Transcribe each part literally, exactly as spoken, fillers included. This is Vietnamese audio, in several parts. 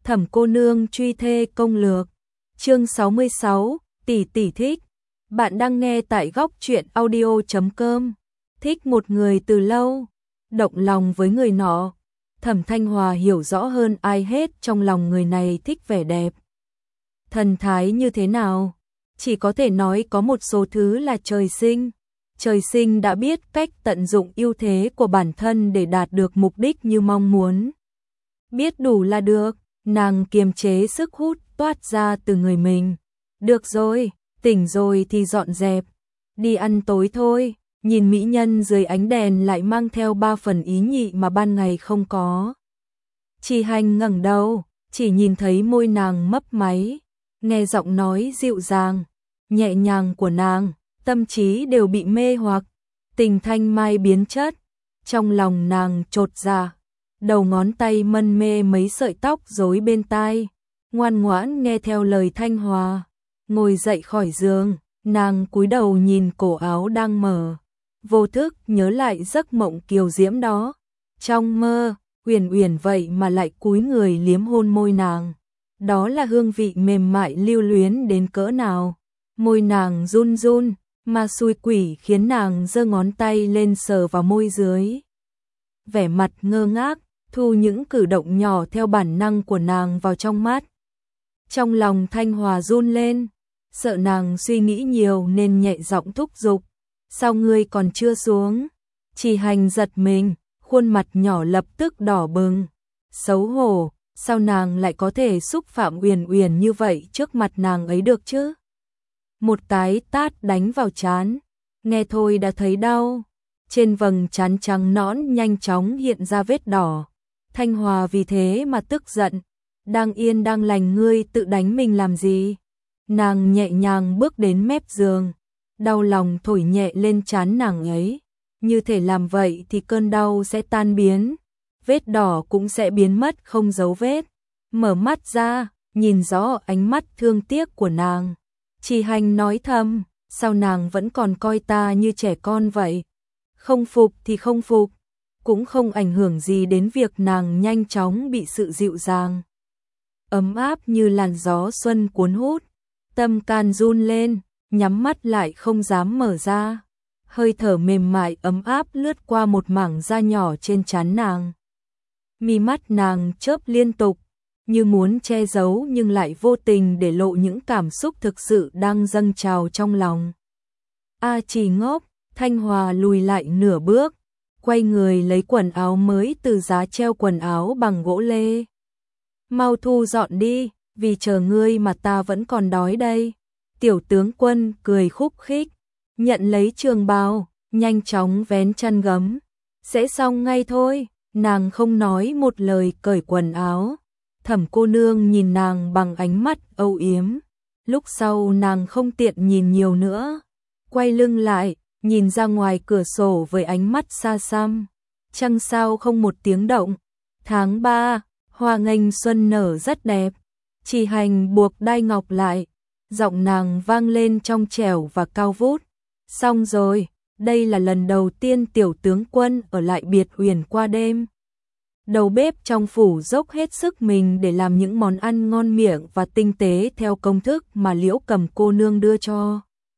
Thẩm cô nương truy thê công lược. Chương sáu mươi sáu, tỷ tỷ thích. Bạn đang nghe tại góc truyện audio chấm com. Thích một người từ lâu, động lòng với người nọ. Thẩm Thanh Hòa hiểu rõ hơn ai hết trong lòng người này thích vẻ đẹp. Thần thái như thế nào? Chỉ có thể nói có một số thứ là trời sinh. Trời sinh đã biết cách tận dụng ưu thế của bản thân để đạt được mục đích như mong muốn. Biết đủ là được, nàng kiềm chế sức hút toát ra từ người mình. Được rồi, tỉnh rồi thì dọn dẹp, đi ăn tối thôi. Nhìn mỹ nhân dưới ánh đèn lại mang theo ba phần ý nhị mà ban ngày không có. Chỉ Hành ngẩng đầu, chỉ nhìn thấy môi nàng mấp máy, nghe giọng nói dịu dàng, nhẹ nhàng của nàng, tâm trí đều bị mê hoặc, tình thanh mai biến chất, trong lòng nàng chột dạ, đầu ngón tay mân mê mấy sợi tóc rối bên tai, ngoan ngoãn nghe theo lời Thanh Hòa, ngồi dậy khỏi giường, nàng cúi đầu nhìn cổ áo đang mở, vô thức nhớ lại giấc mộng kiều diễm đó, trong mơ, Uyển Uyển vậy mà lại cúi người liếm hôn môi nàng, đó là hương vị mềm mại lưu luyến đến cỡ nào, môi nàng run run. Ma xui quỷ khiến nàng giơ ngón tay lên sờ vào môi dưới. Vẻ mặt ngơ ngác, thu những cử động nhỏ theo bản năng của nàng vào trong mắt. Trong lòng Thanh Hòa run lên, sợ nàng suy nghĩ nhiều nên nhẹ giọng thúc giục. Sao ngươi còn chưa xuống? Chỉ Hành giật mình, khuôn mặt nhỏ lập tức đỏ bừng. Xấu hổ, sao nàng lại có thể xúc phạm Uyển Uyển như vậy trước mặt nàng ấy được chứ? Một cái tát đánh vào trán, nghe thôi đã thấy đau. Trên vầng trán trắng nõn nhanh chóng hiện ra vết đỏ. Thanh Hòa vì thế mà tức giận, đang yên đang lành ngươi tự đánh mình làm gì? Nàng nhẹ nhàng bước đến mép giường, đau lòng thổi nhẹ lên trán nàng ấy, như thể làm vậy thì cơn đau sẽ tan biến, vết đỏ cũng sẽ biến mất không dấu vết. Mở mắt ra, nhìn rõ ánh mắt thương tiếc của nàng. Chỉ Hành nói thầm, sao nàng vẫn còn coi ta như trẻ con vậy? Không phục thì không phục, cũng không ảnh hưởng gì đến việc nàng nhanh chóng bị sự dịu dàng, ấm áp như làn gió xuân cuốn hút. Tâm can run lên, nhắm mắt lại không dám mở ra. Hơi thở mềm mại ấm áp lướt qua một mảng da nhỏ trên trán nàng. Mi mắt nàng chớp liên tục, như muốn che giấu nhưng lại vô tình để lộ những cảm xúc thực sự đang dâng trào trong lòng. A Chỉ ngốc, Thanh Hòa lùi lại nửa bước, quay người lấy quần áo mới từ giá treo quần áo bằng gỗ lê. Mau thu dọn đi, vì chờ ngươi mà ta vẫn còn đói đây. Tiểu tướng quân cười khúc khích, nhận lấy trường bào, nhanh chóng vén chăn gấm. Sẽ xong ngay thôi, nàng không nói một lời cởi quần áo. Thẩm cô nương nhìn nàng bằng ánh mắt âu yếm, lúc sau nàng không tiện nhìn nhiều nữa, quay lưng lại, nhìn ra ngoài cửa sổ với ánh mắt xa xăm, trăng sao không một tiếng động. Tháng ba, hoa nghênh xuân nở rất đẹp. Chỉ Hành buộc đai ngọc lại, giọng nàng vang lên trong trẻo và cao vút. Xong rồi, đây là lần đầu tiên tiểu tướng quân ở lại Biệt Uyển qua đêm. Đầu bếp trong phủ dốc hết sức mình để làm những món ăn ngon miệng và tinh tế theo công thức mà Liễu Cầm cô nương đưa cho.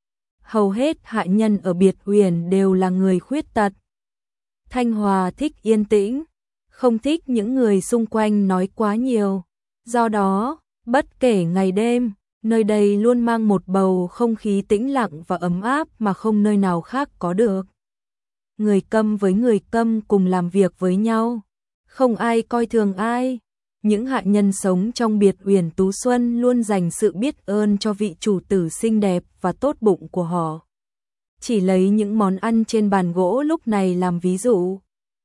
Hầu hết hạ nhân ở Biệt Uyển đều là người khuyết tật. Thanh Hòa thích yên tĩnh, không thích những người xung quanh nói quá nhiều. Do đó, bất kể ngày đêm, nơi đây luôn mang một bầu không khí tĩnh lặng và ấm áp mà không nơi nào khác có được. Người câm với người câm cùng làm việc với nhau, không ai coi thường ai. Những hạ nhân sống trong Biệt Uyển Tú Xuân luôn dành sự biết ơn cho vị chủ tử xinh đẹp và tốt bụng của họ. Chỉ lấy những món ăn trên bàn gỗ lúc này làm ví dụ.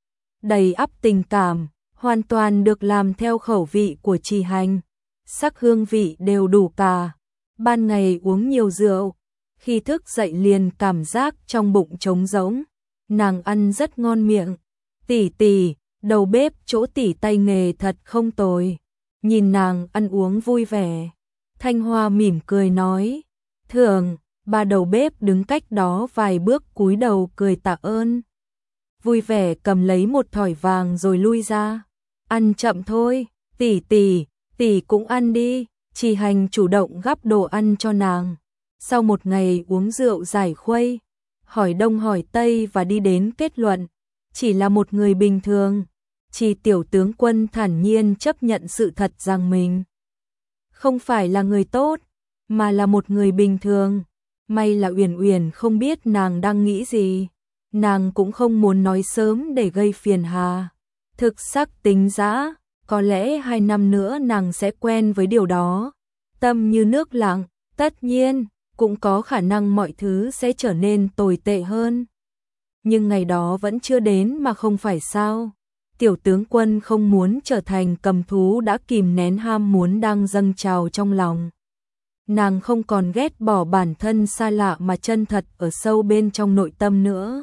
Đầy ắp tình cảm, hoàn toàn được làm theo khẩu vị của Chỉ Hành. Sắc hương vị đều đủ cả. Ban ngày uống nhiều rượu, khi thức dậy liền cảm giác trong bụng trống rỗng. Nàng ăn rất ngon miệng. Tỷ tỷ, đầu bếp chỗ tỷ tay nghề thật không tồi. Nhìn nàng ăn uống vui vẻ, Thanh Hoa mỉm cười nói. Thường, ba đầu bếp đứng cách đó vài bước cúi đầu cười tạ ơn. Vui vẻ cầm lấy một thỏi vàng rồi lui ra. Ăn chậm thôi, tỷ tỷ, Tỷ cũng ăn đi, Trì Hành chủ động gắp đồ ăn cho nàng. Sau một ngày uống rượu giải khuây, hỏi đông hỏi tây và đi đến kết luận, chỉ là một người bình thường. Trì tiểu tướng quân thản nhiên chấp nhận sự thật rằng mình không phải là người tốt, mà là một người bình thường. May là Uyển Uyển không biết nàng đang nghĩ gì, nàng cũng không muốn nói sớm để gây phiền hà. Thực sắc tính dã, có lẽ hai năm nữa nàng sẽ quen với điều đó. Tâm như nước lặng, tất nhiên, cũng có khả năng mọi thứ sẽ trở nên tồi tệ hơn. Nhưng ngày đó vẫn chưa đến mà không phải sao? Tiểu tướng quân không muốn trở thành cầm thú đã kìm nén ham muốn đang dâng trào trong lòng. Nàng không còn ghét bỏ bản thân xa lạ mà chân thật ở sâu bên trong nội tâm nữa.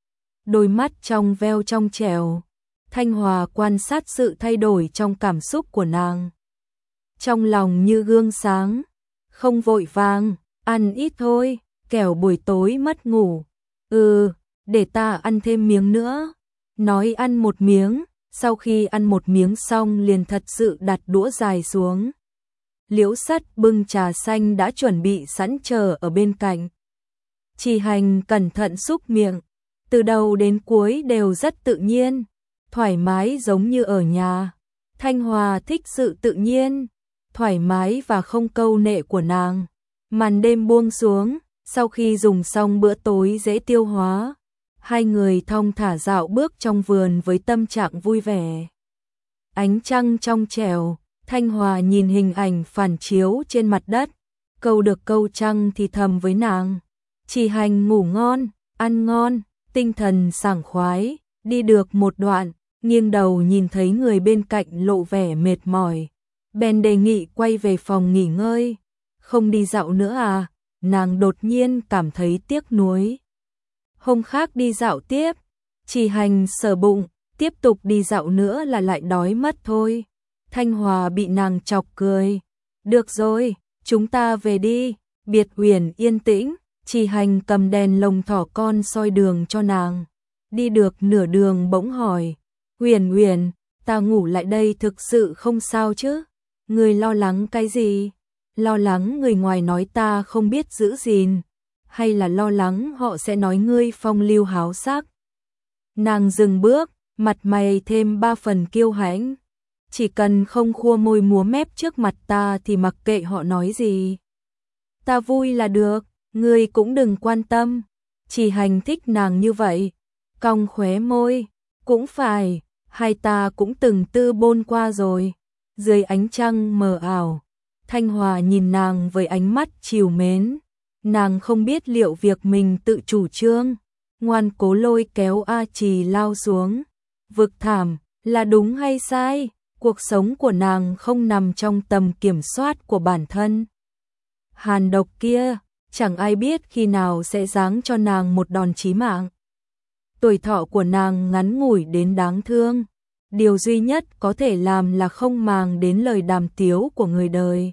Đôi mắt trong veo trong trẻo, Thanh Hòa quan sát sự thay đổi trong cảm xúc của nàng. Trong lòng như gương sáng, không vội vàng, ăn ít thôi, kẻo buổi tối mất ngủ. Ừ, để ta ăn thêm miếng nữa. Nói ăn một miếng, sau khi ăn một miếng xong liền thật sự đặt đũa dài xuống. Liễu Sắt bưng trà xanh đã chuẩn bị sẵn chờ ở bên cạnh. Trì Hành cẩn thận xúc miệng, từ đầu đến cuối đều rất tự nhiên, thoải mái giống như ở nhà. Thanh Hòa thích sự tự nhiên, thoải mái và không câu nệ của nàng. Màn đêm buông xuống, sau khi dùng xong bữa tối dễ tiêu hóa, hai người thong thả dạo bước trong vườn với tâm trạng vui vẻ. Ánh trăng trong trẻo, Thanh Hòa nhìn hình ảnh phản chiếu trên mặt đất, câu được câu trăng thì thầm với nàng. Trì Hành ngủ ngon, ăn ngon, tinh thần sảng khoái, đi được một đoạn, nghiêng đầu nhìn thấy người bên cạnh lộ vẻ mệt mỏi. Bèn đề nghị quay về phòng nghỉ ngơi. Không đi dạo nữa à? Nàng đột nhiên cảm thấy tiếc nuối. Hôm khác đi dạo tiếp. Trì Hành sờ bụng, tiếp tục đi dạo nữa là lại đói mất thôi. Thanh Hòa bị nàng chọc cười. Được rồi, chúng ta về đi. Biệt Uyển yên tĩnh, Trì Hành cầm đèn lồng thỏ con soi đường cho nàng. Đi được nửa đường bỗng hỏi, Uyển Uyển, ta ngủ lại đây thực sự không sao chứ? Người lo lắng cái gì? Lo lắng người ngoài nói ta không biết giữ gìn, hay là lo lắng họ sẽ nói ngươi phong lưu háo sắc? Nàng dừng bước, mặt mày thêm ba phần kiêu hãnh. Chỉ cần không khua môi múa mép trước mặt ta thì mặc kệ họ nói gì. Ta vui là được, ngươi cũng đừng quan tâm. Trì Hành thích nàng như vậy. Cong khóe môi, cũng phải, hai ta cũng từng tư bôn qua rồi. Dưới ánh trăng mờ ảo, Thanh Hòa nhìn nàng với ánh mắt trìu mến. Nàng không biết liệu việc mình tự chủ trương, ngoan cố lôi kéo A Trì lao xuống vực thảm là đúng hay sai. Cuộc sống của nàng không nằm trong tầm kiểm soát của bản thân. Hàn độc kia, chẳng ai biết khi nào sẽ giáng cho nàng một đòn chí mạng. Tuổi thọ của nàng ngắn ngủi đến đáng thương. Điều duy nhất có thể làm là không màng đến lời đàm tiếu của người đời.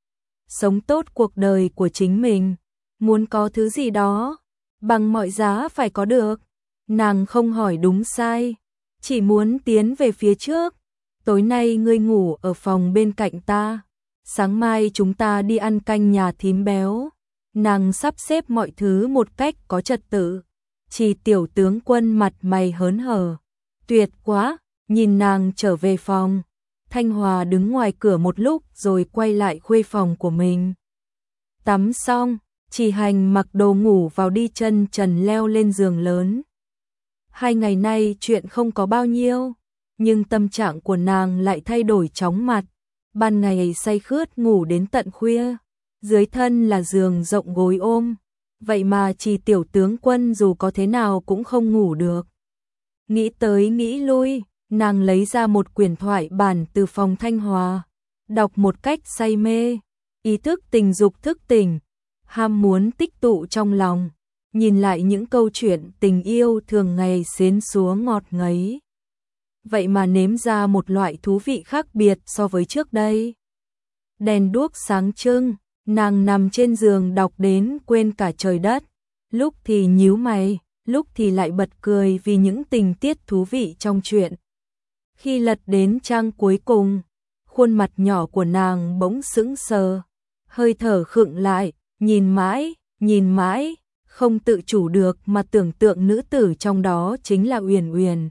Sống tốt cuộc đời của chính mình, muốn có thứ gì đó, bằng mọi giá phải có được. Nàng không hỏi đúng sai, chỉ muốn tiến về phía trước. Tối nay ngươi ngủ ở phòng bên cạnh ta, sáng mai chúng ta đi ăn canh nhà thím béo. Nàng sắp xếp mọi thứ một cách có trật tự. Chỉ tiểu tướng quân mặt mày hớn hở. Tuyệt quá, nhìn nàng trở về phòng. Thanh Hòa đứng ngoài cửa một lúc rồi quay lại khuê phòng của mình. Tắm xong, Trì Hành mặc đồ ngủ vào đi chân trần leo lên giường lớn. Hai ngày nay chuyện không có bao nhiêu, nhưng tâm trạng của nàng lại thay đổi chóng mặt. Ban ngày say khướt ngủ đến tận khuya, dưới thân là giường rộng gối ôm, vậy mà Trì tiểu tướng quân dù có thế nào cũng không ngủ được. Nghĩ tới nghĩ lui, nàng lấy ra một quyển thoại bản từ phòng Thanh Hòa, đọc một cách say mê, ý thức tình dục thức tỉnh, ham muốn tích tụ trong lòng, nhìn lại những câu chuyện tình yêu thường ngày xến xúa ngọt ngấy. Vậy mà nếm ra một loại thú vị khác biệt so với trước đây. Đèn đuốc sáng trưng, nàng nằm trên giường đọc đến quên cả trời đất, lúc thì nhíu mày, lúc thì lại bật cười vì những tình tiết thú vị trong chuyện. Khi lật đến trang cuối cùng, khuôn mặt nhỏ của nàng bỗng sững sờ, hơi thở khựng lại, nhìn mãi, nhìn mãi, không tự chủ được mà tưởng tượng nữ tử trong đó chính là Uyển Uyển.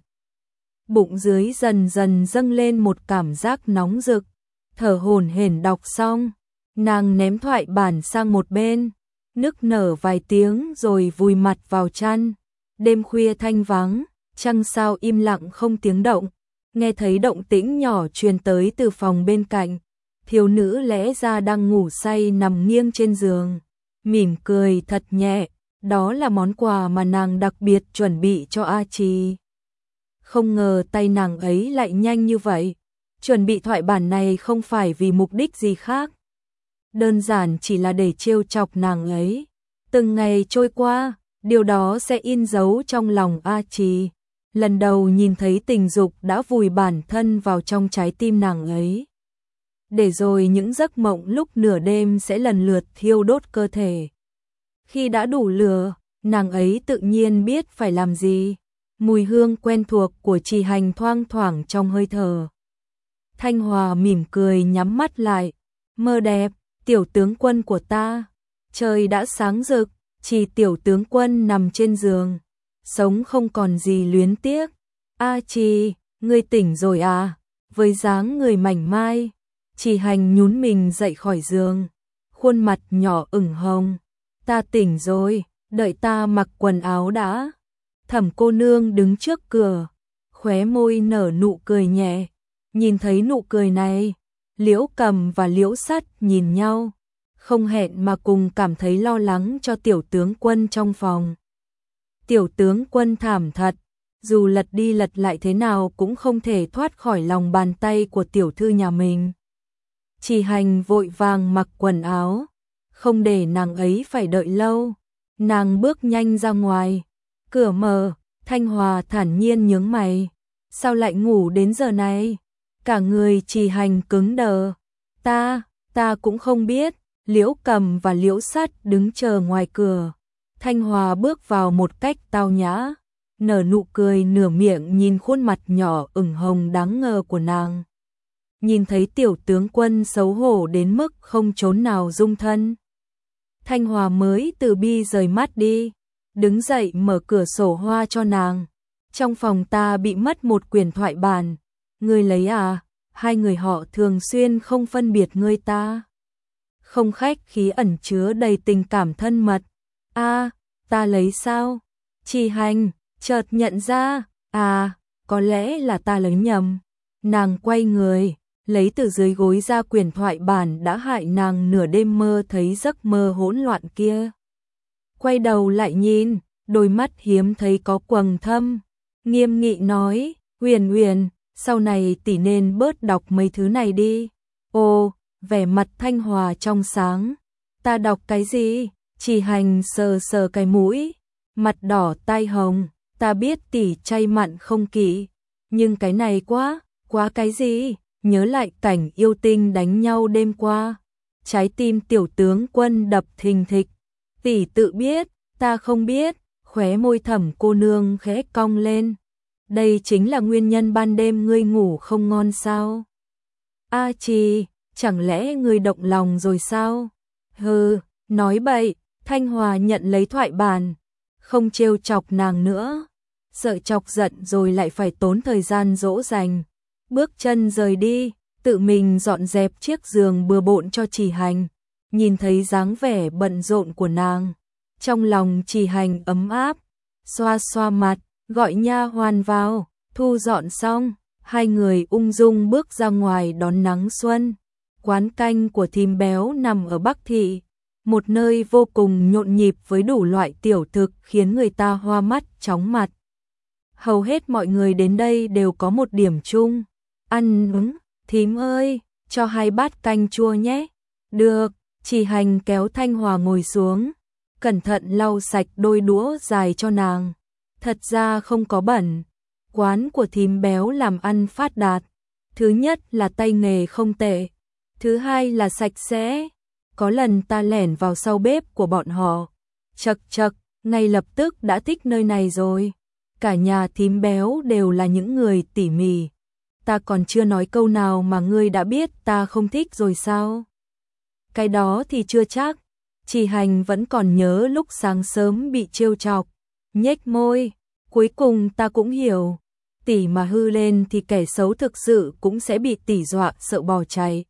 Bụng dưới dần dần dâng lên một cảm giác nóng rực, thở hổn hển đọc xong, nàng ném thoại bản sang một bên, nức nở vài tiếng rồi vùi mặt vào chăn. Đêm khuya thanh vắng, trăng sao im lặng không tiếng động, nghe thấy động tĩnh nhỏ truyền tới từ phòng bên cạnh. Thiếu nữ lẽ ra đang ngủ say nằm nghiêng trên giường, mỉm cười thật nhẹ, đó là món quà mà nàng đặc biệt chuẩn bị cho A Trì. Không ngờ tay nàng ấy lại nhanh như vậy, chuẩn bị thoại bản này không phải vì mục đích gì khác, đơn giản chỉ là để trêu chọc nàng ấy. Từng ngày trôi qua, điều đó sẽ in dấu trong lòng A Trì. Lần đầu nhìn thấy tình dục đã vùi bản thân vào trong trái tim nàng ấy. Để rồi những giấc mộng lúc nửa đêm sẽ lần lượt thiêu đốt cơ thể. Khi đã đủ lửa, nàng ấy tự nhiên biết phải làm gì. Mùi hương quen thuộc của Trì Hành thoang thoảng trong hơi thở. Thanh Hòa mỉm cười nhắm mắt lại. Mơ đẹp, tiểu tướng quân của ta. Trời đã sáng rực, Trì tiểu tướng quân nằm trên giường, sống không còn gì luyến tiếc. A Trì, ngươi tỉnh rồi à? Với dáng người mảnh mai, Trì Hành nhún mình dậy khỏi giường, khuôn mặt nhỏ ửng hồng. Ta tỉnh rồi, đợi ta mặc quần áo đã. Thẩm cô nương đứng trước cửa, khóe môi nở nụ cười nhẹ. Nhìn thấy nụ cười này, Liễu Cầm và Liễu Sắt nhìn nhau, không hẹn mà cùng cảm thấy lo lắng cho tiểu tướng quân trong phòng. Tiểu tướng quân thảm thật, dù lật đi lật lại thế nào cũng không thể thoát khỏi lòng bàn tay của tiểu thư nhà mình. Trì Hành vội vàng mặc quần áo, không để nàng ấy phải đợi lâu. Nàng bước nhanh ra ngoài, cửa mở, Thanh Hòa thản nhiên nhướng mày. Sao lại ngủ đến giờ này? Cả người Trì Hành cứng đờ. Ta, ta cũng không biết. Liễu Cầm và Liễu Sắt đứng chờ ngoài cửa. Thanh Hòa bước vào một cách tao nhã, nở nụ cười nửa miệng nhìn khuôn mặt nhỏ ửng hồng đáng ngờ của nàng. Nhìn thấy tiểu tướng quân xấu hổ đến mức không chốn nào dung thân, Thanh Hòa mới từ bi rời mắt đi, đứng dậy mở cửa sổ hoa cho nàng. Trong phòng ta bị mất một quyển thoại bản, ngươi lấy à? Hai người họ thường xuyên không phân biệt ngươi ta. Không khách khí ẩn chứa đầy tình cảm thân mật. A, ta lấy sao? Trì Hành chợt nhận ra, à, có lẽ là ta lấy nhầm. Nàng quay người, lấy từ dưới gối ra quyển thoại bản đã hại nàng nửa đêm mơ thấy giấc mơ hỗn loạn kia. Quay đầu lại nhìn, đôi mắt hiếm thấy có quầng thâm, nghiêm nghị nói, Uyển Uyển, sau này tỷ nên bớt đọc mấy thứ này đi. Ồ, vẻ mặt Thanh Hòa trong sáng. Ta đọc cái gì? Trì Hành sờ sờ cái mũi, mặt đỏ tai hồng. Ta biết tỷ chay mặn không kỹ, nhưng cái này quá, quá cái gì? Nhớ lại cảnh yêu tinh đánh nhau đêm qua, trái tim tiểu tướng quân đập thình thịch. Tỷ tự biết, ta không biết. Khóe môi Thẩm cô nương khẽ cong lên. Đây chính là nguyên nhân ban đêm ngươi ngủ không ngon sao? A Trì, chẳng lẽ ngươi động lòng rồi sao? Hừ, nói bậy. Thanh Hòa nhận lấy thoại bản, không trêu chọc nàng nữa, sợ chọc giận rồi lại phải tốn thời gian dỗ dành. Bước chân rời đi, tự mình dọn dẹp chiếc giường bừa bộn cho Trì Hành. Nhìn thấy dáng vẻ bận rộn của nàng, trong lòng Trì Hành ấm áp, xoa xoa mặt, gọi nha hoàn vào. Thu dọn xong, hai người ung dung bước ra ngoài đón nắng xuân. Quán canh của thím béo nằm ở Bắc Thị, một nơi vô cùng nhộn nhịp với đủ loại tiểu thực khiến người ta hoa mắt chóng mặt. Hầu hết mọi người đến đây đều có một điểm chung, ăn ứng. Thím ơi, cho hai bát canh chua nhé. Được. Trì Hành kéo Thanh Hòa ngồi xuống, cẩn thận lau sạch đôi đũa dài cho nàng. Thật ra không có bẩn, quán của thím béo làm ăn phát đạt. Thứ nhất là tay nghề không tệ, thứ hai là sạch sẽ. Có lần ta lẻn vào sau bếp của bọn họ, chật chật, ngay lập tức đã thích nơi này rồi. Cả nhà thím béo đều là những người tỉ mỉ. ta còn chưa nói câu nào mà ngươi đã biết ta không thích rồi sao? Cái đó thì chưa chắc. Chỉ Hành vẫn còn nhớ lúc sáng sớm bị trêu chọc, nhếch môi, cuối cùng ta cũng hiểu, tỷ mà hư lên thì kẻ xấu thực sự cũng sẽ bị tỷ dọa sợ bỏ chạy.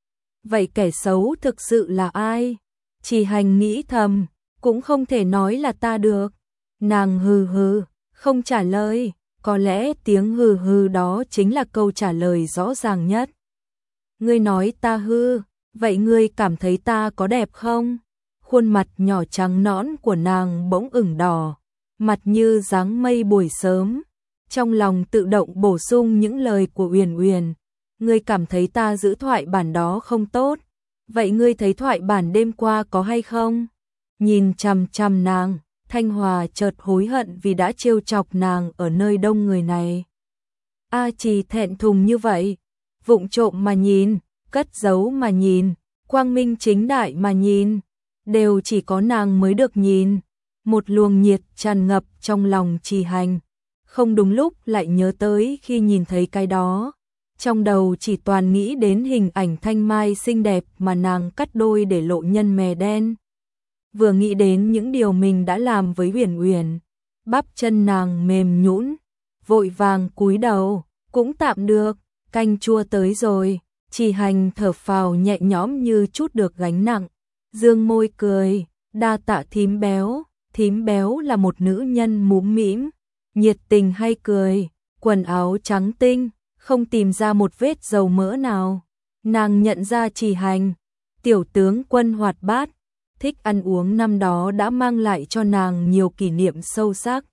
Vậy kẻ xấu thực sự là ai? Chỉ Hành nghĩ thầm, cũng không thể nói là ta được. Nàng hừ hừ, không trả lời, có lẽ tiếng hừ hừ đó chính là câu trả lời rõ ràng nhất. Ngươi nói ta hư, vậy ngươi cảm thấy ta có đẹp không? Khuôn mặt nhỏ trắng nõn của nàng bỗng ửng đỏ, mặt như dáng mây buổi sớm. Trong lòng tự động bổ sung những lời của Uyển Uyển. Ngươi cảm thấy ta giữ thoại bản đó không tốt, vậy ngươi thấy thoại bản đêm qua có hay không? Nhìn chằm chằm nàng, Thanh Hòa chợt hối hận vì đã trêu chọc nàng ở nơi đông người này. A Trì thẹn thùng như vậy, vụng trộm mà nhìn, cất giấu mà nhìn, quang minh chính đại mà nhìn, đều chỉ có nàng mới được nhìn. Một luồng nhiệt tràn ngập trong lòng Trì Hành, không đúng lúc lại nhớ tới khi nhìn thấy cái đó. Trong đầu chỉ toàn nghĩ đến hình ảnh thanh mai xinh đẹp mà nàng cắt đôi để lộ nhân mè đen. Vừa nghĩ đến những điều mình đã làm với Uyển Uyển, bắp chân nàng mềm nhũn, vội vàng cúi đầu, cũng tạm được, canh chua tới rồi. Trì Hành thở phào nhẹ nhõm như chút được gánh nặng, dương môi cười, đa tạ thím béo. Thím béo là một nữ nhân múm mĩm, nhiệt tình hay cười, quần áo trắng tinh, không tìm ra một vết dầu mỡ nào. Nàng nhận ra Trì Hành, tiểu tướng quân hoạt bát, thích ăn uống năm đó đã mang lại cho nàng nhiều kỷ niệm sâu sắc.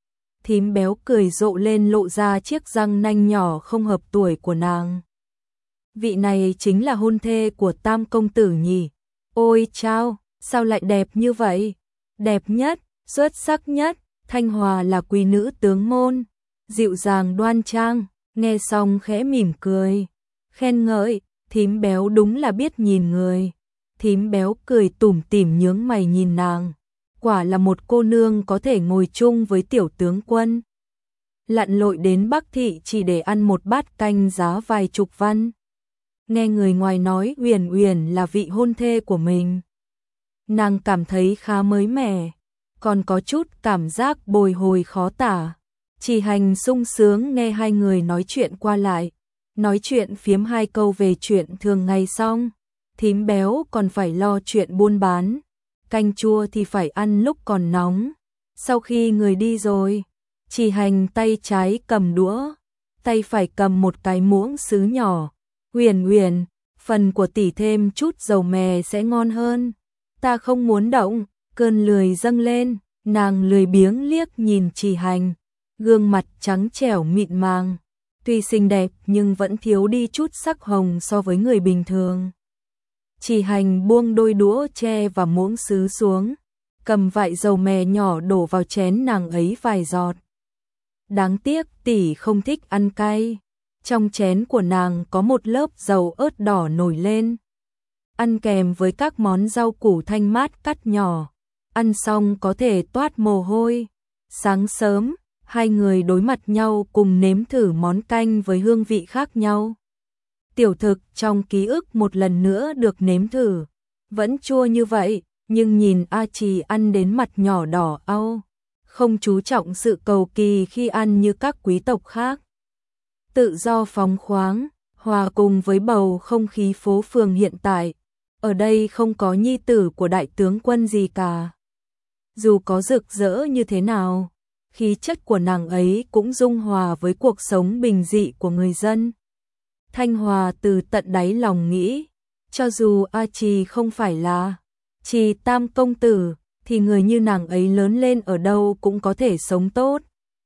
Thím béo cười rộ lên lộ ra chiếc răng nanh nhỏ không hợp tuổi của nàng. Vị này chính là hôn thê của Tam công tử nhỉ? Ôi chao, sao lại đẹp như vậy? Đẹp nhất, xuất sắc nhất, Thanh Hòa là quý nữ tướng môn, dịu dàng đoan trang, nghe xong khẽ mỉm cười, khen ngợi, thím béo đúng là biết nhìn người. Thím béo cười tủm tỉm nhướng mày nhìn nàng, quả là một cô nương có thể ngồi chung với tiểu tướng quân. Lặn lội đến Bắc Thị chỉ để ăn một bát canh giá vài chục văn. Nghe người ngoài nói Uyển Uyển là vị hôn thê của mình, nàng cảm thấy khá mới mẻ, còn có chút cảm giác bồi hồi khó tả. Trì Hành sung sướng nghe hai người nói chuyện qua lại, nói chuyện phiếm hai câu về chuyện thường ngày xong, thím béo còn phải lo chuyện buôn bán, canh chua thì phải ăn lúc còn nóng. Sau khi người đi rồi, Trì Hành tay trái cầm đũa, tay phải cầm một cái muỗng sứ nhỏ. Uyển Uyển, phần của tỷ thêm chút dầu mè sẽ ngon hơn. Ta không muốn động, cơn lười dâng lên, nàng lười biếng liếc nhìn Trì Hành, gương mặt trắng trẻo mịn màng, tuy xinh đẹp nhưng vẫn thiếu đi chút sắc hồng so với người bình thường. Trì Hành buông đôi đũa tre và muỗng sứ xuống, cầm vại dầu mè nhỏ đổ vào chén nàng ấy vài giọt. Đáng tiếc tỷ không thích ăn cay. Trong chén của nàng có một lớp dầu ớt đỏ nổi lên, ăn kèm với các món rau củ thanh mát cắt nhỏ, ăn xong có thể toát mồ hôi. Sáng sớm, hai người đối mặt nhau cùng nếm thử món canh với hương vị khác nhau. Tiểu thực trong ký ức một lần nữa được nếm thử, vẫn chua như vậy, nhưng nhìn A Trì ăn đến mặt nhỏ đỏ au, không chú trọng sự cầu kỳ khi ăn như các quý tộc khác. Tự do phóng khoáng, hòa cùng với bầu không khí phố phường hiện tại, ở đây không có nhi tử của đại tướng quân gì cả. Dù có rực rỡ như thế nào, khí chất của nàng ấy cũng dung hòa với cuộc sống bình dị của người dân. Thanh Hòa từ tận đáy lòng nghĩ, cho dù A Trì không phải là Trì Tam công tử, thì người như nàng ấy lớn lên ở đâu cũng có thể sống tốt.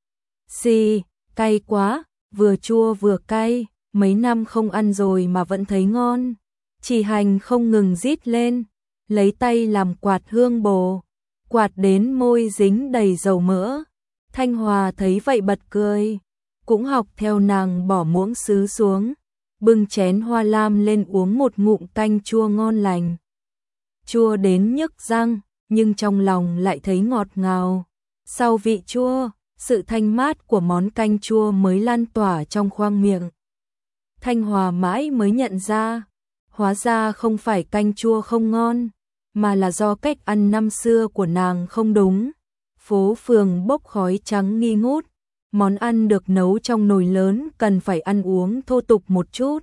Xì, cay quá, vừa chua vừa cay, mấy năm không ăn rồi mà vẫn thấy ngon. Trì Hành không ngừng rít lên, lấy tay làm quạt hương bồ, quạt đến môi dính đầy dầu mỡ. Thanh Hòa thấy vậy bật cười, cũng học theo nàng bỏ muỗng sứ xuống, bưng chén hoa lam lên uống một ngụm canh chua ngon lành. Chua đến nhức răng, nhưng trong lòng lại thấy ngọt ngào. Sau vị chua, sự thanh mát của món canh chua mới lan tỏa trong khoang miệng. Thanh Hòa mãi mới nhận ra, hóa ra không phải canh chua không ngon, mà là do cách ăn năm xưa của nàng không đúng. Phố phường bốc khói trắng nghi ngút, món ăn được nấu trong nồi lớn cần phải ăn uống thô tục một chút.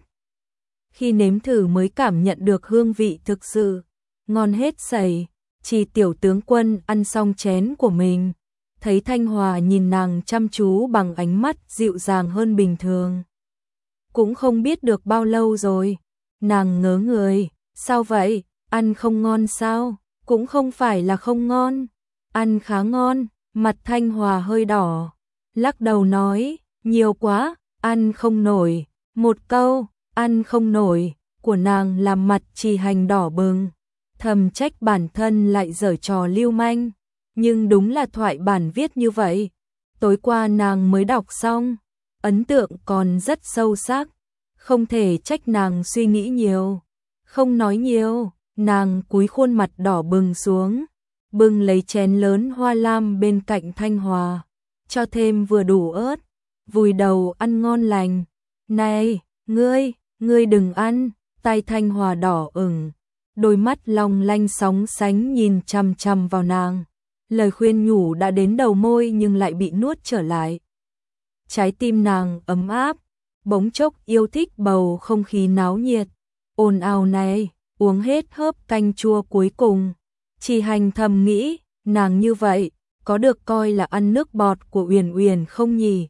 Khi nếm thử mới cảm nhận được hương vị thực sự, ngon hết sảy. Chỉ tiểu tướng Quân ăn xong chén của mình, thấy Thanh Hòa nhìn nàng chăm chú bằng ánh mắt dịu dàng hơn bình thường. Cũng không biết được bao lâu rồi, nàng ngớ người, sao vậy, ăn không ngon sao? Cũng không phải là không ngon, ăn khá ngon. Mặt Thanh Hòa hơi đỏ, lắc đầu nói, nhiều quá, ăn không nổi. Một câu, ăn không nổi, của nàng làm mặt Trì Hành đỏ bừng, thầm trách bản thân lại giở trò lưu manh. Nhưng đúng là thoại bản viết như vậy. Tối qua nàng mới đọc xong, ấn tượng còn rất sâu sắc, không thể trách nàng suy nghĩ nhiều. Không nói nhiều, nàng cúi khuôn mặt đỏ bừng xuống, bưng lấy chén lớn hoa lam bên cạnh Thanh Hòa, cho thêm vừa đủ ớt, vùi đầu ăn ngon lành. Này, ngươi, ngươi đừng ăn. Tai Thanh Hòa đỏ ửng, đôi mắt long lanh sóng sánh nhìn chằm chằm vào nàng. Lời khuyên nhủ đã đến đầu môi nhưng lại bị nuốt trở lại. Trái tim nàng ấm áp, bỗng chốc yêu thích bầu không khí náo nhiệt, ồn ào này. Uống hết hớp canh chua cuối cùng, Trì Hành thầm nghĩ, nàng như vậy, có được coi là ăn nước bọt của Uyển Uyển không nhỉ?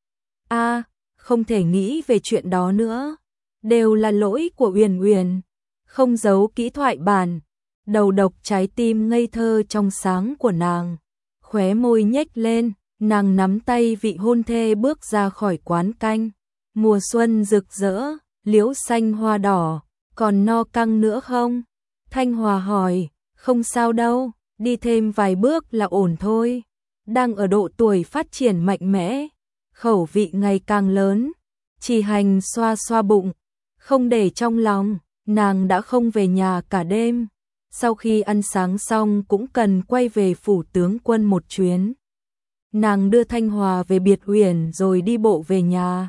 A, à, không thể nghĩ về chuyện đó nữa, đều là lỗi của Uyển Uyển, không giấu kỹ thoại bản, đầu độc trái tim ngây thơ trong sáng của nàng. Khóe môi nhếch lên, nàng nắm tay vị hôn thê bước ra khỏi quán canh. Mùa xuân rực rỡ, liễu xanh hoa đỏ. Còn no căng nữa không? Thanh Hòa hỏi, không sao đâu, đi thêm vài bước là ổn thôi. Đang ở độ tuổi phát triển mạnh mẽ, khẩu vị ngày càng lớn. Trì Hành xoa xoa bụng, không để trong lòng, nàng đã không về nhà cả đêm. Sau khi ăn sáng xong cũng cần quay về phủ tướng quân một chuyến. Nàng đưa Thanh Hòa về biệt uyển rồi đi bộ về nhà.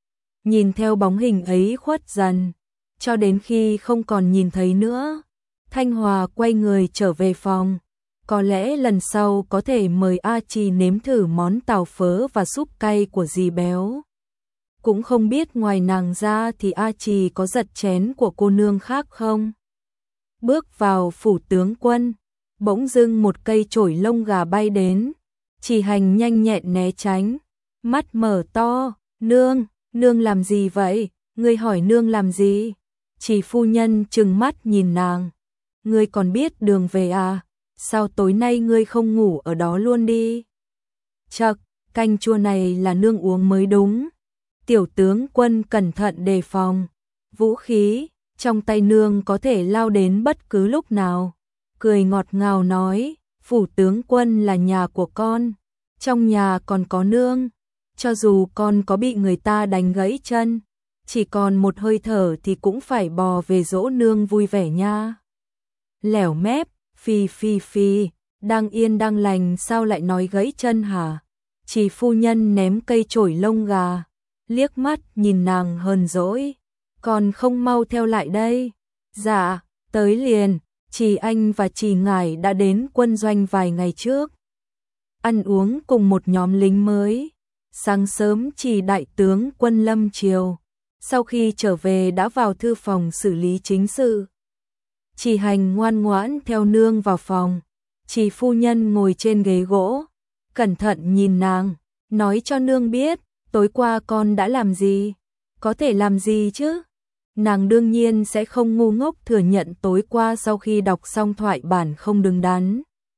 Nhìn theo bóng hình ấy khuất dần, cho đến khi không còn nhìn thấy nữa, Thanh Hòa quay người trở về phòng. Có lẽ lần sau có thể mời A Trì nếm thử món tàu phớ và súp cay của dì béo. Cũng không biết ngoài nàng ra thì A Trì có giật chén của cô nương khác không. Bước vào phủ tướng quân, bỗng dưng một cây chổi lông gà bay đến. Trì Hành nhanh nhẹn né tránh, mắt mở to, nương, nương làm gì vậy? Ngươi hỏi nương làm gì? Trì phu nhân trừng mắt nhìn nàng. Ngươi còn biết đường về à? Sao tối nay ngươi không ngủ ở đó luôn đi? Chậc, canh chua này là nương uống mới đúng. Tiểu tướng quân cẩn thận đề phòng. Vũ khí, trong tay nương có thể lao đến bất cứ lúc nào. Cười ngọt ngào nói, phủ tướng quân là nhà của con. Trong nhà còn có nương. Cho dù con có bị người ta đánh gãy chân, chỉ còn một hơi thở thì cũng phải bò về dỗ nương vui vẻ nha. Lẻo mép, phi phi phi, đang yên đang lành sao lại nói gãy chân hả? Trì phu nhân ném cây chổi lông gà, liếc mắt nhìn nàng hờn dỗi. Còn không mau theo lại đây. Dạ, tới liền. Trì anh và Trì ngải đã đến quân doanh vài ngày trước, ăn uống cùng một nhóm lính mới. Sáng sớm Trì đại tướng quân lâm triều, sau khi trở về đã vào thư phòng xử lý chính sự. Trì Hành ngoan ngoãn theo nương vào phòng. Trì phu nhân ngồi trên ghế gỗ, cẩn thận nhìn nàng, nói cho nương biết, tối qua con đã làm gì? Có thể làm gì chứ? Nàng đương nhiên sẽ không ngu ngốc thừa nhận tối qua sau khi đọc xong thoại bản không đứng đắn.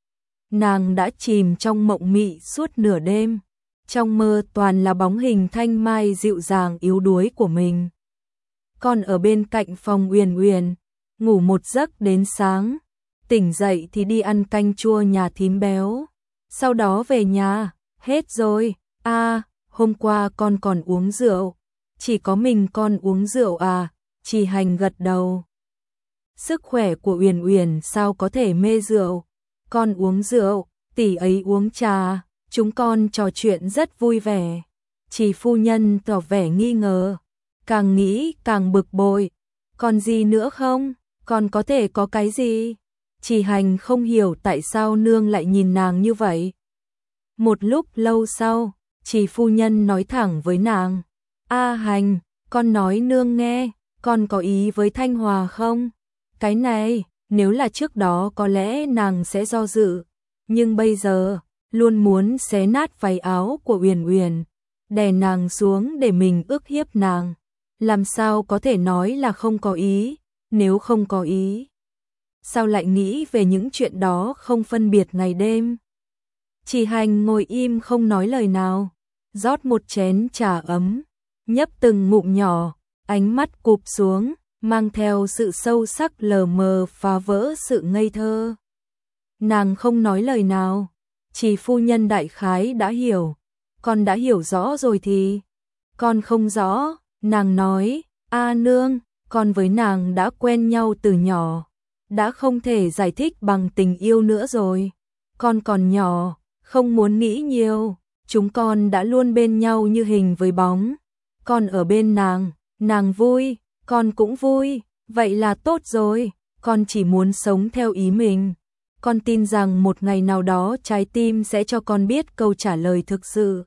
Nàng đã chìm trong mộng mị suốt nửa đêm, trong mơ toàn là bóng hình thanh mai dịu dàng yếu đuối của mình. Con ở bên cạnh phòng Uyển Uyển, ngủ một giấc đến sáng, tỉnh dậy thì đi ăn canh chua nhà thím béo. Sau đó về nhà, hết rồi. A, à, hôm qua con còn uống rượu. Chỉ có mình con uống rượu à? Trì Hành gật đầu. Sức khỏe của Uyển Uyển sao có thể mê rượu? Con uống rượu, tỷ ấy uống trà, chúng con trò chuyện rất vui vẻ. Trì phu nhân tỏ vẻ nghi ngờ. càng nghĩ càng bực bội. Còn gì nữa không? Còn có thể có cái gì? Chỉ Hành không hiểu tại sao nương lại nhìn nàng như vậy. Một lúc lâu sau, Chỉ phu nhân nói thẳng với nàng, A Hành, con nói nương nghe, con có ý với Thanh Hòa không? Cái này, nếu là trước đó có lẽ nàng sẽ do dự, nhưng bây giờ, luôn muốn xé nát váy áo của Uyển Uyển, đè nàng xuống để mình ức hiếp nàng. Làm sao có thể nói là không có ý, nếu không có ý, sao lại nghĩ về những chuyện đó không phân biệt ngày đêm? Chỉ Hành ngồi im không nói lời nào, rót một chén trà ấm, nhấp từng ngụm nhỏ, ánh mắt cụp xuống, mang theo sự sâu sắc lờ mờ phá vỡ sự ngây thơ. Nàng không nói lời nào, Chỉ phu nhân đại khái đã hiểu, con đã hiểu rõ rồi thì, con không rõ, nàng nói, a nương, con với nàng đã quen nhau từ nhỏ, đã không thể giải thích bằng tình yêu nữa rồi, con còn nhỏ, không muốn nghĩ nhiều, chúng con đã luôn bên nhau như hình với bóng, con ở bên nàng, nàng vui, con cũng vui, vậy là tốt rồi, con chỉ muốn sống theo ý mình. Con tin rằng một ngày nào đó trái tim sẽ cho con biết câu trả lời thực sự.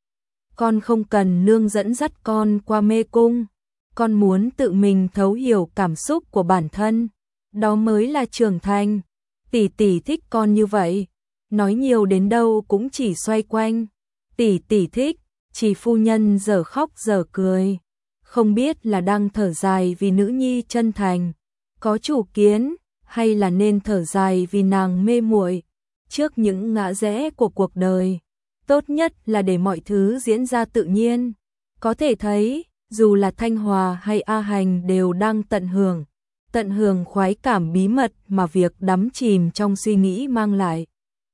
Con không cần nương dẫn dắt con qua mê cung, con muốn tự mình thấu hiểu cảm xúc của bản thân, đó mới là trưởng thành. Tỷ tỷ thích con như vậy, nói nhiều đến đâu cũng chỉ xoay quanh. Tỷ tỷ thích, Chỉ phu nhân giờ khóc giờ cười, không biết là đang thở dài vì nữ nhi chân thành, có chủ kiến, hay là nên thở dài vì nàng mê muội trước những ngã rẽ của cuộc đời. Tốt nhất là để mọi thứ diễn ra tự nhiên. Có thể thấy, dù là Thanh Hòa hay A Hành đều đang tận hưởng, tận hưởng khoái cảm bí mật mà việc đắm chìm trong suy nghĩ mang lại.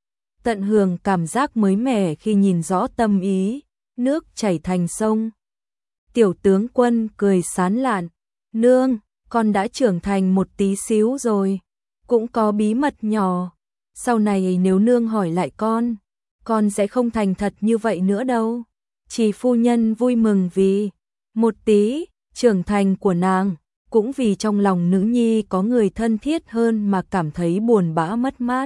Tận hưởng cảm giác mới mẻ khi nhìn rõ tâm ý, nước chảy thành sông. Tiểu tướng Quân cười sán lạn, nương, con đã trưởng thành một tí xíu rồi, cũng có bí mật nhỏ. Sau này nếu nương hỏi lại con, con sẽ không thành thật như vậy nữa đâu. Chỉ phu nhân vui mừng vì một tí trưởng thành của nàng, cũng vì trong lòng nữ nhi có người thân thiết hơn mà cảm thấy buồn bã mất mát.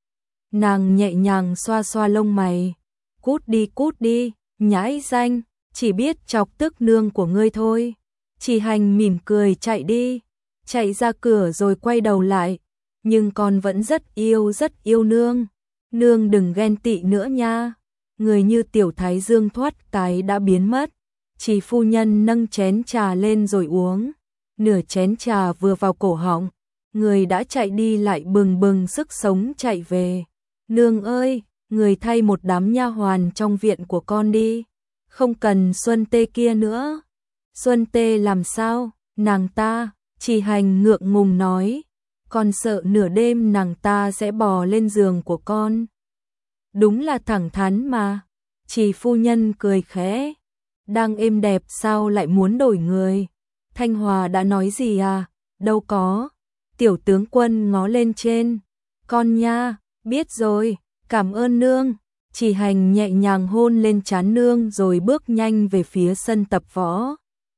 Nàng nhẹ nhàng xoa xoa lông mày, cút đi cút đi, nhãi danh, chỉ biết chọc tức nương của ngươi thôi. Chỉ Hành mỉm cười chạy đi, chạy ra cửa rồi quay đầu lại, nhưng con vẫn rất yêu rất yêu nương, nương đừng ghen tị nữa nha. Người như tiểu thái dương thoát cái đã biến mất. Chỉ phu nhân nâng chén trà lên rồi uống, nửa chén trà vừa vào cổ họng, người đã chạy đi lại bừng bừng sức sống chạy về. Nương ơi, người thay một đám nha hoàn trong viện của con đi, không cần Xuân Tê kia nữa. Xuân Tê làm sao? Nàng ta, Chỉ Hành ngượng ngùng nói, con sợ nửa đêm nàng ta sẽ bò lên giường của con. Đúng là thẳng thắn mà. Chỉ phu nhân cười khẽ, đang êm đẹp sao lại muốn đổi người? Thanh Hòa đã nói gì à? Đâu có. Tiểu tướng Quân ngó lên trên, con nha, biết rồi, cảm ơn nương. Chỉ Hành nhẹ nhàng hôn lên trán nương rồi bước nhanh về phía sân tập võ.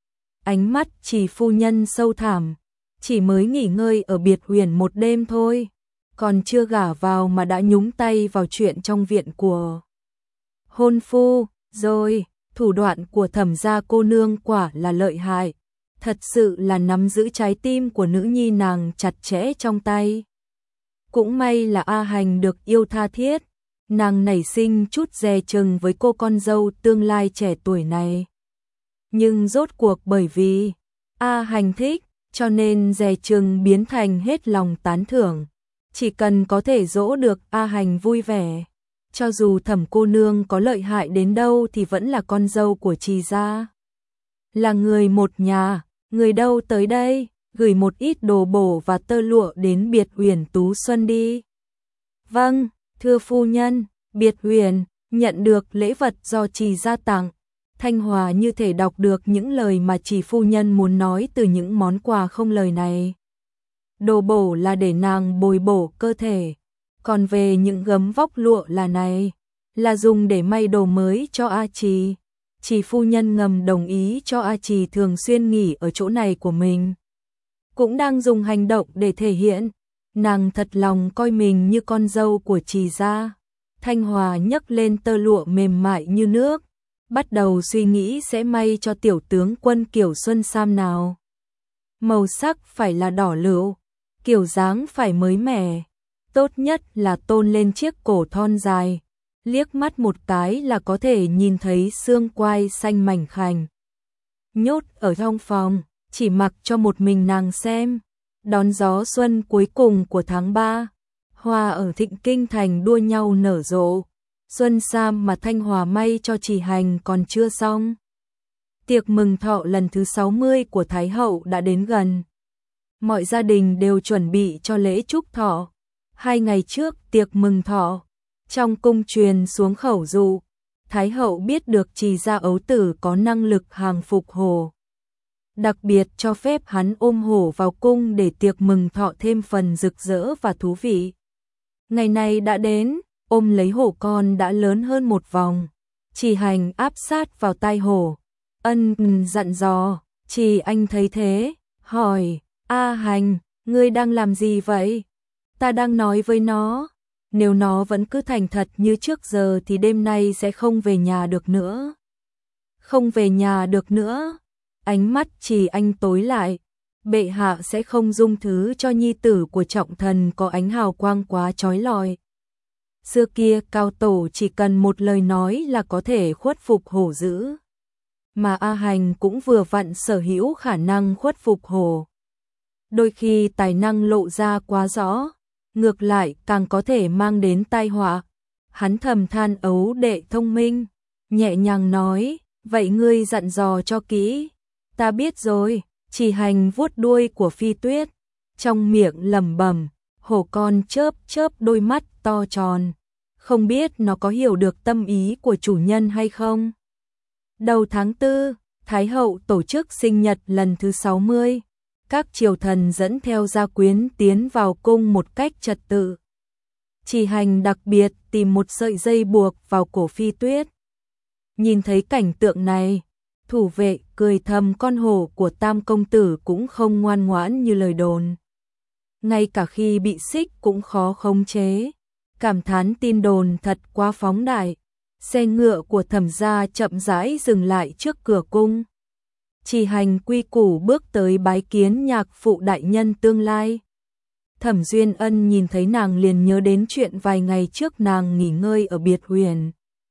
Ánh mắt Chỉ phu nhân sâu thẳm, chỉ mới nghỉ ngơi ở biệt huyền một đêm thôi, còn chưa gả vào mà đã nhúng tay vào chuyện trong viện của hôn phu, rồi, thủ đoạn của Thẩm gia cô nương quả là lợi hại, thật sự là nắm giữ trái tim của nữ nhi nàng chặt chẽ trong tay. Cũng may là A Hành được yêu tha thiết, nàng nảy sinh chút dè chừng với cô con dâu tương lai trẻ tuổi này. Nhưng rốt cuộc bởi vì A Hành thích, cho nên dè chừng biến thành hết lòng tán thưởng. Chỉ cần có thể dỗ được A Hành vui vẻ, cho dù Thẩm cô nương có lợi hại đến đâu thì vẫn là con dâu của Trì gia, là người một nhà. Người đâu tới đây, gửi một ít đồ bổ và tơ lụa đến biệt huyền Tú Xuân đi. Vâng, thưa phu nhân. Biệt huyền nhận được lễ vật do Trì gia tặng. Thanh Hòa như thể đọc được những lời mà Trì phu nhân muốn nói từ những món quà không lời này. Đồ bổ là để nàng bồi bổ cơ thể, còn về những gấm vóc lụa là này, là dùng để may đồ mới cho A Trì. Chỉ phu nhân ngầm đồng ý cho A Trì thường xuyên nghỉ ở chỗ này của mình. Cũng đang dùng hành động để thể hiện, nàng thật lòng coi mình như con dâu của Trì gia. Thanh Hòa nhấc lên tơ lụa mềm mại như nước, bắt đầu suy nghĩ sẽ may cho tiểu tướng quân kiểu xuân sam nào. Màu sắc phải là đỏ lựu, kiểu dáng phải mới mẻ, tốt nhất là tôn lên chiếc cổ thon dài, liếc mắt một cái là có thể nhìn thấy xương quai xanh mảnh khảnh. Nhốt ở trong phòng, chỉ mặc cho một mình nàng xem, đón gió xuân cuối cùng của tháng ba, hoa ở Thịnh Kinh thành đua nhau nở rộ, xuân sam mà Thanh Hòa may cho Trì Hành còn chưa xong. Tiệc mừng thọ lần thứ sáu mươi của Thái hậu đã đến gần. Mọi gia đình đều chuẩn bị cho lễ chúc thọ. Hai ngày trước tiệc mừng thọ, trong cung truyền xuống khẩu dụ, Thái hậu biết được Trì gia ấu tử có năng lực hàng phục hổ. Đặc biệt cho phép hắn ôm hổ vào cung để tiệc mừng thọ thêm phần rực rỡ và thú vị. Ngày này đã đến, ôm lấy hổ con đã lớn hơn một vòng. Trì Hành áp sát vào tai hổ, ân dặn dò. Trì Anh thấy thế, hỏi, A Hành, ngươi đang làm gì vậy? Ta đang nói với nó, nếu nó vẫn cứ thành thật như trước giờ thì đêm nay sẽ không về nhà được nữa. Không về nhà được nữa. Ánh mắt Trì Anh tối lại, bệ hạ sẽ không dung thứ cho nhi tử của trọng thần có ánh hào quang quá chói lọi. Xưa kia cao tổ chỉ cần một lời nói là có thể khuất phục hổ dữ. Mà A Hành cũng vừa vặn sở hữu khả năng khuất phục hổ. Đôi khi tài năng lộ ra quá rõ, ngược lại càng có thể mang đến tai họa. Hắn thầm than ấu đệ thông minh, nhẹ nhàng nói, vậy ngươi dặn dò cho kỹ. Ta biết rồi. Trì Hành vuốt đuôi của Phi Tuyết, trong miệng lẩm bẩm, hổ con chớp chớp đôi mắt to tròn, không biết nó có hiểu được tâm ý của chủ nhân hay không. Đầu tháng tư, Thái hậu tổ chức sinh nhật lần thứ sáu mươi, các triều thần dẫn theo gia quyến tiến vào cung một cách trật tự. Trì Hành đặc biệt tìm một sợi dây buộc vào cổ Phi Tuyết. Nhìn thấy cảnh tượng này, thủ vệ cười thầm con hổ của Tam công tử cũng không ngoan ngoãn như lời đồn. Ngay cả khi bị xích cũng khó khống chế. Cảm thán tin đồn thật quá phóng đại. Xe ngựa của Thẩm gia chậm rãi dừng lại trước cửa cung. Trì Hành quy củ bước tới bái kiến nhạc phụ đại nhân tương lai. Thẩm Duyên Ân nhìn thấy nàng liền nhớ đến chuyện vài ngày trước nàng nghỉ ngơi ở biệt huyền.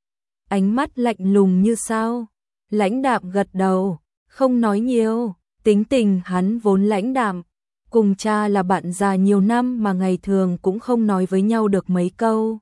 Ánh mắt lạnh lùng như sao. Lãnh đạm gật đầu, không nói nhiều, tính tình hắn vốn lãnh đạm, cùng cha là bạn già nhiều năm mà ngày thường cũng không nói với nhau được mấy câu.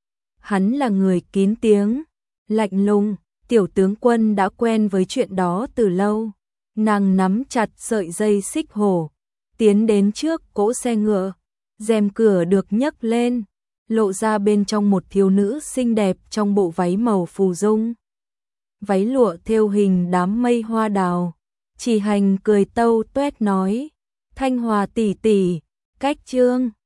Hắn là người kín tiếng, lạnh lùng, tiểu tướng quân đã quen với chuyện đó từ lâu. Nàng nắm chặt sợi dây xích hổ, tiến đến trước cỗ xe ngựa, rèm cửa được nhấc lên, lộ ra bên trong một thiếu nữ xinh đẹp trong bộ váy màu phù dung. Váy lụa thêu hình đám mây hoa đào. Trì Hành cười tâu tuét nói, Thanh Hòa tỷ tỷ, cách trương.